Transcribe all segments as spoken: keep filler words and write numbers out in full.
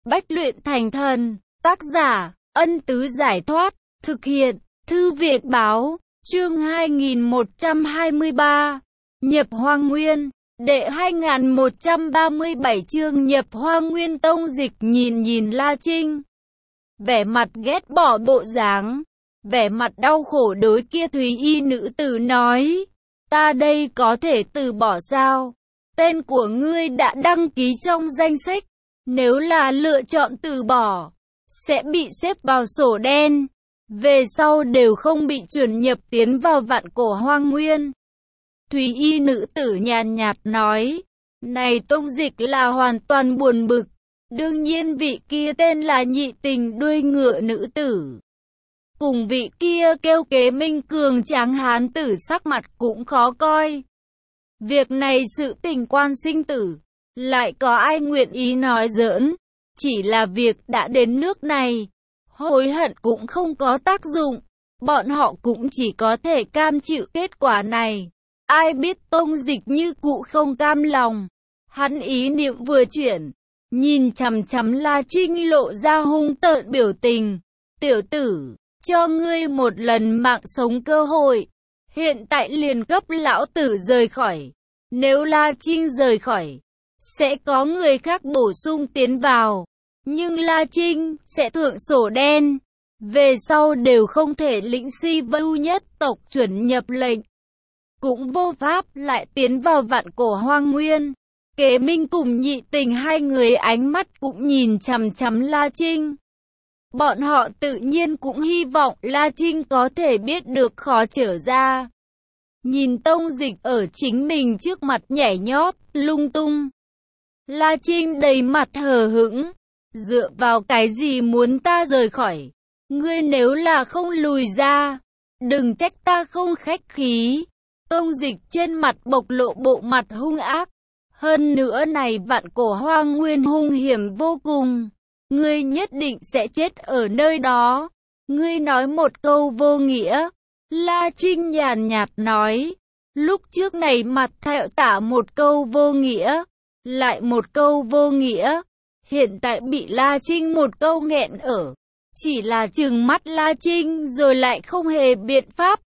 Bách luyện thành thần, tác giả, Ân Tứ Giải Thoát, thực hiện, Thư viện Báo, chương hai nghìn một trăm hai mươi ba, Nhập Hoang Nguyên, đệ hai nghìn một trăm ba mươi bảy chương Nhập Hoang Nguyên. Tông Dịch nhìn nhìn La Trinh, vẻ mặt ghét bỏ bộ dáng, vẻ mặt đau khổ đối kia Thúy Y nữ tử nói, ta đây có thể từ bỏ sao? Tên của ngươi đã đăng ký trong danh sách, nếu là lựa chọn từ bỏ, sẽ bị xếp vào sổ đen, về sau đều không bị chuẩn nhập tiến vào vạn cổ hoang nguyên. Thúy Y nữ tử nhàn nhạt nói, này Tông Dịch là hoàn toàn buồn bực, đương nhiên vị kia tên là Nhị Tình đuôi ngựa nữ tử, cùng vị kia kêu Kế Minh cường tráng hán tử sắc mặt cũng khó coi. Việc này sự tình quan sinh tử, lại có ai nguyện ý nói giỡn, chỉ là việc đã đến nước này, hối hận cũng không có tác dụng, bọn họ cũng chỉ có thể cam chịu kết quả này. Ai biết Tông Dịch như cụ không cam lòng, hắn ý niệm vừa chuyển, nhìn chằm chằm La Trinh lộ ra hung tợn biểu tình, tiểu tử, cho ngươi một lần mạng sống cơ hội, hiện tại liền cấp lão tử rời khỏi, nếu La Trinh rời khỏi, sẽ có người khác bổ sung tiến vào, nhưng La Trinh sẽ thượng sổ đen, về sau đều không thể lĩnh Si Vưu nhất tộc chuẩn nhập lệnh, cũng vô pháp lại tiến vào vạn cổ hoang nguyên. Kế Minh cùng Nhị Tình hai người ánh mắt cũng nhìn chằm chằm La Trinh. Bọn họ tự nhiên cũng hy vọng La Trinh có thể biết được khó trở ra. Nhìn Tông Dịch ở chính mình trước mặt nhảy nhót, lung tung. La Trinh đầy mặt hờ hững, dựa vào cái gì muốn ta rời khỏi? Ngươi nếu là không lùi ra, đừng trách ta không khách khí. Tông Dịch trên mặt bộc lộ bộ mặt hung ác. Hơn nữa này vạn cổ hoang nguyên hung hiểm vô cùng. Ngươi nhất định sẽ chết ở nơi đó. Ngươi nói một câu vô nghĩa. La Trinh nhàn nhạt nói. Lúc trước này mặt thẹo tả một câu vô nghĩa. Lại một câu vô nghĩa. Hiện tại bị La Trinh một câu nghẹn ở. Chỉ là trừng mắt La Trinh rồi lại không hề biện pháp.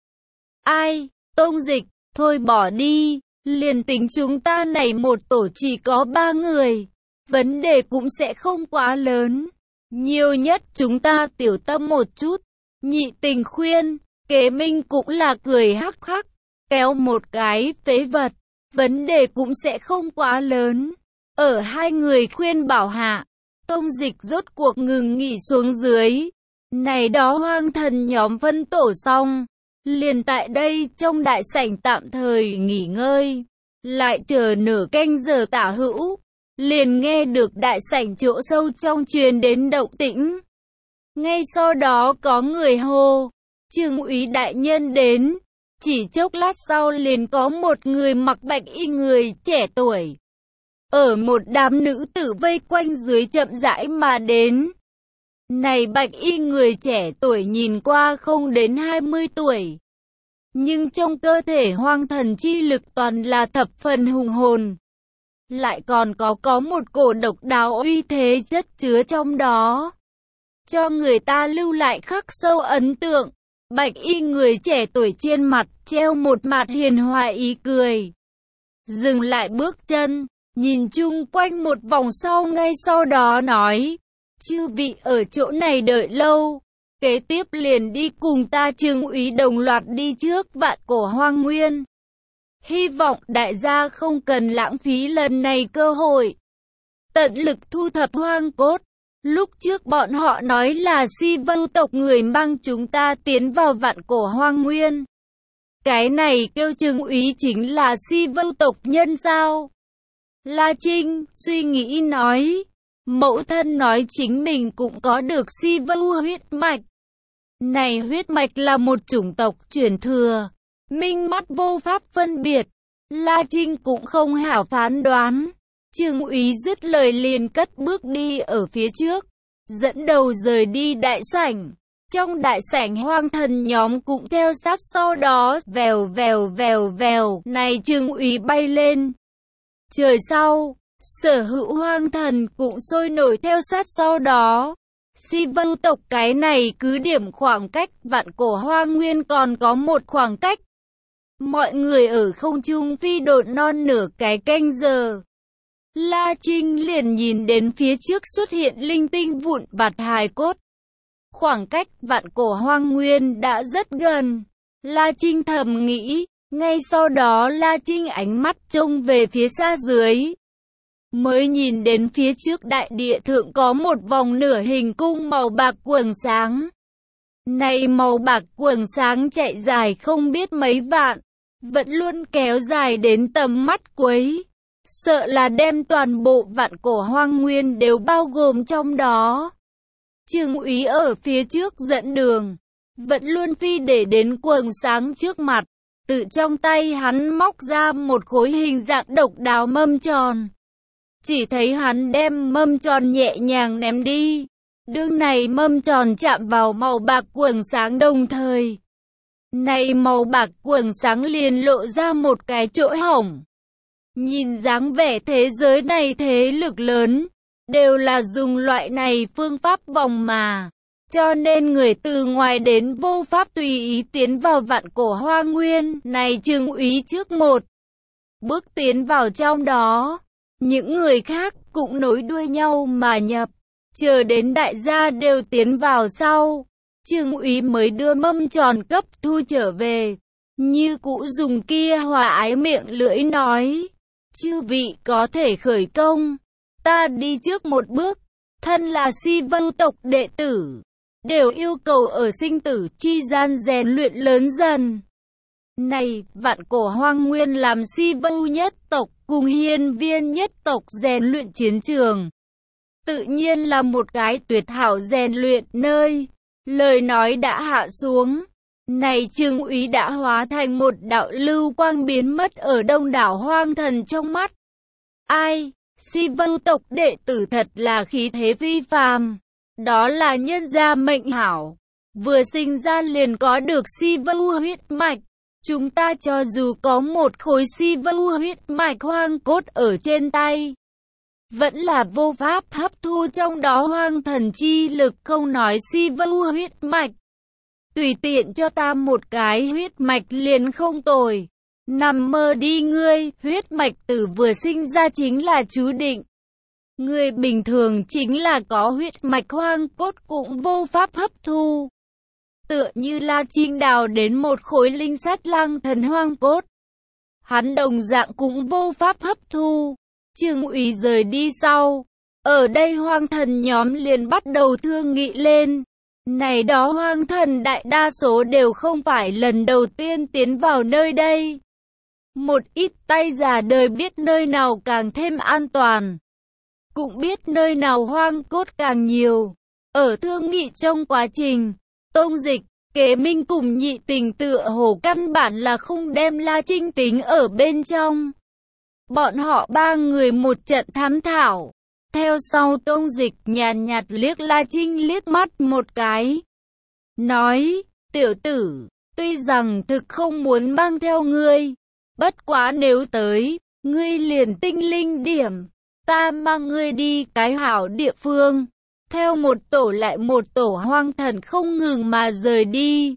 Ai? Tông Dịch, thôi bỏ đi. Liền tính chúng ta này một tổ chỉ có ba người, vấn đề cũng sẽ không quá lớn. Nhiều nhất chúng ta tiểu tâm một chút. Nhị Tình khuyên, Kế Minh cũng là cười hắc hắc, kéo một cái phế vật, vấn đề cũng sẽ không quá lớn. Ở hai người khuyên bảo hạ, Tông Dịch rốt cuộc ngừng nghỉ xuống dưới. Này đó hoang thần nhóm phân tổ xong, liền tại đây trong đại sảnh tạm thời nghỉ ngơi, lại chờ nửa canh giờ tả hữu, liền nghe được đại sảnh chỗ sâu trong truyền đến động tĩnh. Ngay sau đó có người hô, Trương úy đại nhân đến, chỉ chốc lát sau liền có một người mặc bạch y người trẻ tuổi, ở một đám nữ tử vây quanh dưới chậm rãi mà đến. Này bạch y người trẻ tuổi nhìn qua không đến hai mươi tuổi, nhưng trong cơ thể hoang thần chi lực toàn là thập phần hùng hồn. Lại còn có có một cổ độc đáo uy thế chất chứa trong đó, cho người ta lưu lại khắc sâu ấn tượng. Bạch y người trẻ tuổi trên mặt treo một mặt hiền hòa ý cười. Dừng lại bước chân, nhìn chung quanh một vòng sau ngay sau đó nói, chư vị ở chỗ này đợi lâu, kế tiếp liền đi cùng ta Trương úy đồng loạt đi trước vạn cổ hoang nguyên. Hy vọng đại gia không cần lãng phí lần này cơ hội, tận lực thu thập hoang cốt. Lúc trước bọn họ nói là Si Vưu tộc người mang chúng ta tiến vào vạn cổ hoang nguyên. Cái này kêu Trương úy chính là Si Vưu tộc nhân sao? La Trinh suy nghĩ nói, mẫu thân nói chính mình cũng có được Si Vưu huyết mạch. Này huyết mạch là một chủng tộc truyền thừa, minh mắt vô pháp phân biệt. La Trinh cũng không hảo phán đoán. Trương úy dứt lời liền cất bước đi ở phía trước, dẫn đầu rời đi đại sảnh. Trong đại sảnh hoang thần nhóm cũng theo sát sau đó, vèo vèo vèo vèo. Này Trương úy bay lên trời sau, Sở hữu hoang thần cũng sôi nổi theo sát sau đó. Si vưu tộc cái này cứ điểm khoảng cách vạn cổ hoang nguyên còn có một khoảng cách. Mọi người ở không trung phi độn non nửa cái canh giờ. La Trinh liền nhìn đến phía trước xuất hiện linh tinh vụn vặt hài cốt. Khoảng cách vạn cổ hoang nguyên đã rất gần. La Trinh thầm nghĩ, ngay sau đó La Trinh ánh mắt trông về phía xa dưới. Mới nhìn đến phía trước đại địa thượng có một vòng nửa hình cung màu bạc quầng sáng. Này màu bạc quầng sáng chạy dài không biết mấy vạn, vẫn luôn kéo dài đến tầm mắt cuối. Sợ là đem toàn bộ vạn cổ hoang nguyên đều bao gồm trong đó. Trương úy ở phía trước dẫn đường, vẫn luôn phi để đến quầng sáng trước mặt. Từ trong tay hắn móc ra một khối hình dạng độc đáo mâm tròn. Chỉ thấy hắn đem mâm tròn nhẹ nhàng ném đi. Đương này mâm tròn chạm vào màu bạc quầng sáng đồng thời. Này màu bạc quầng sáng liền lộ ra một cái chỗ hổng. Nhìn dáng vẻ thế giới này thế lực lớn, đều là dùng loại này phương pháp vòng mà. Cho nên người từ ngoài đến vô pháp tùy ý tiến vào vạn cổ hoa nguyên. Này Trương úy trước một bước tiến vào trong đó. Những người khác cũng nối đuôi nhau mà nhập. Chờ đến đại gia đều tiến vào sau. Trương úy mới đưa mâm tròn cấp thu trở về. Như cũ dùng kia hòa ái miệng lưỡi nói. Chư vị có thể khởi công. Ta đi trước một bước. Thân là Si vưu tộc đệ tử. Đều yêu cầu ở sinh tử chi gian rèn luyện lớn dần. Này, vạn cổ hoang nguyên làm Si vưu nhất tộc cùng hiên viên nhất tộc rèn luyện chiến trường. Tự nhiên là một cái tuyệt hảo rèn luyện nơi. Lời nói đã hạ xuống. Này Trương úy đã hóa thành một đạo lưu quang biến mất ở đông đảo hoang thần trong mắt. Ai? Si vưu tộc đệ tử thật là khí thế phi phàm. Đó là nhân gia mệnh hảo. Vừa sinh ra liền có được Si vưu huyết mạch. Chúng ta cho dù có một khối Si vưu huyết mạch hoang cốt ở trên tay, vẫn là vô pháp hấp thu trong đó hoang thần chi lực, không nói Si vưu huyết mạch. Tùy tiện cho ta một cái huyết mạch liền không tồi. Nằm mơ đi ngươi, huyết mạch từ vừa sinh ra chính là chú định. Người bình thường chính là có huyết mạch hoang cốt cũng vô pháp hấp thu. Tựa như La Trinh đào đến một khối linh sắt lăng thần hoang cốt. Hắn đồng dạng cũng vô pháp hấp thu. Trương úy rời đi sau. Ở đây hoang thần nhóm liền bắt đầu thương nghị lên. Này đó hoang thần đại đa số đều không phải lần đầu tiên tiến vào nơi đây. Một ít tay già đời biết nơi nào càng thêm an toàn. Cũng biết nơi nào hoang cốt càng nhiều. Ở thương nghị trong quá trình, Tông Dịch, Kế Minh cùng Nhị Tình tựa hồ căn bản là không đem La Trinh tính ở bên trong. Bọn họ ba người một trận thám thảo. Theo sau Tông Dịch nhàn nhạt liếc La Trinh liếc mắt một cái. Nói, tiểu tử, tuy rằng thực không muốn mang theo ngươi. Bất quá nếu tới, ngươi liền tinh linh điểm. Ta mang ngươi đi cái hảo địa phương. Theo một tổ lại một tổ hoang thần không ngừng mà rời đi.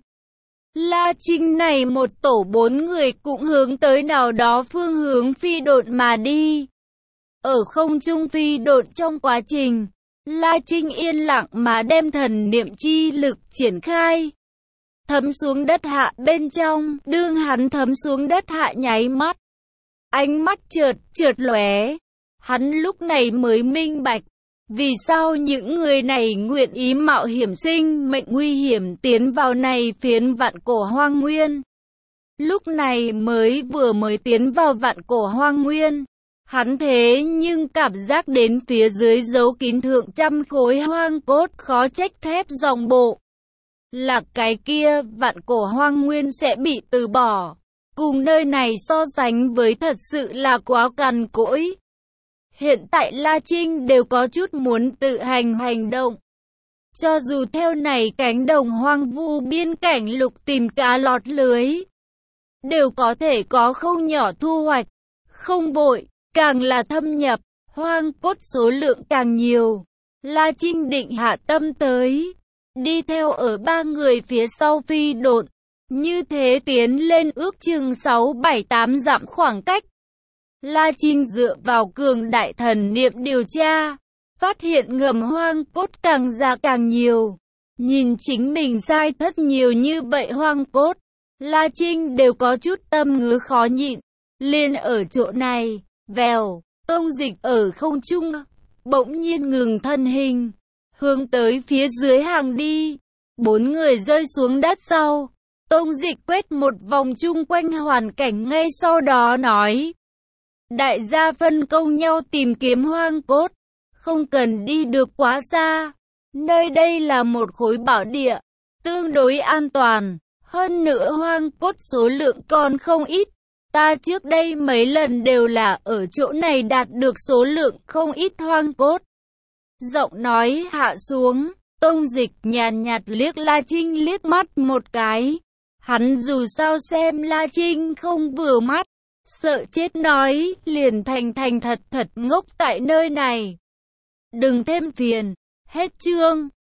La Trinh này một tổ bốn người cũng hướng tới nào đó phương hướng phi độn mà đi. Ở không trung phi độn trong quá trình, La Trinh yên lặng mà đem thần niệm chi lực triển khai. Thấm xuống đất hạ bên trong, đương hắn thấm xuống đất hạ nháy mắt. Ánh mắt chợt chợt lóe. Hắn lúc này mới minh bạch, vì sao những người này nguyện ý mạo hiểm sinh mệnh nguy hiểm tiến vào này phiến vạn cổ hoang nguyên. Lúc này mới vừa mới tiến vào vạn cổ hoang nguyên, hắn thế nhưng cảm giác đến phía dưới giấu kín thượng trăm khối hoang cốt, khó trách thép dòng bộ. Là cái kia vạn cổ hoang nguyên sẽ bị từ bỏ. Cùng nơi này so sánh với thật sự là quá cằn cỗi. Hiện tại La Trinh đều có chút muốn tự hành hành động. Cho dù theo này cánh đồng hoang vu biên cảnh lục tìm cá lọt lưới, đều có thể có không nhỏ thu hoạch. Không vội, càng là thâm nhập, hoang cốt số lượng càng nhiều. La Trinh định hạ tâm tới, đi theo ở ba người phía sau phi độn, như thế tiến lên ước chừng sáu bảy tám dặm khoảng cách. La Trinh dựa vào cường đại thần niệm điều tra, phát hiện ngầm hoang cốt càng ra càng nhiều. Nhìn chính mình sai thất nhiều như vậy hoang cốt, La Trinh đều có chút tâm ngứa khó nhịn. Liền ở chỗ này, vèo, Tông Dịch ở không trung, bỗng nhiên ngừng thân hình, hướng tới phía dưới hàng đi. Bốn người rơi xuống đất sau, Tông Dịch quét một vòng chung quanh hoàn cảnh, ngay sau đó nói: đại gia phân công nhau tìm kiếm hoang cốt, không cần đi được quá xa. Nơi đây là một khối bảo địa, tương đối an toàn, hơn nữa hoang cốt số lượng còn không ít. Ta trước đây mấy lần đều là ở chỗ này đạt được số lượng không ít hoang cốt. Giọng nói hạ xuống, Tông Dịch nhàn nhạt liếc La Trinh liếc mắt một cái. Hắn dù sao xem La Trinh không vừa mắt, sợ chết nói, liền thành thành thật thật ngốc tại nơi này. Đừng thêm phiền. Hết chương.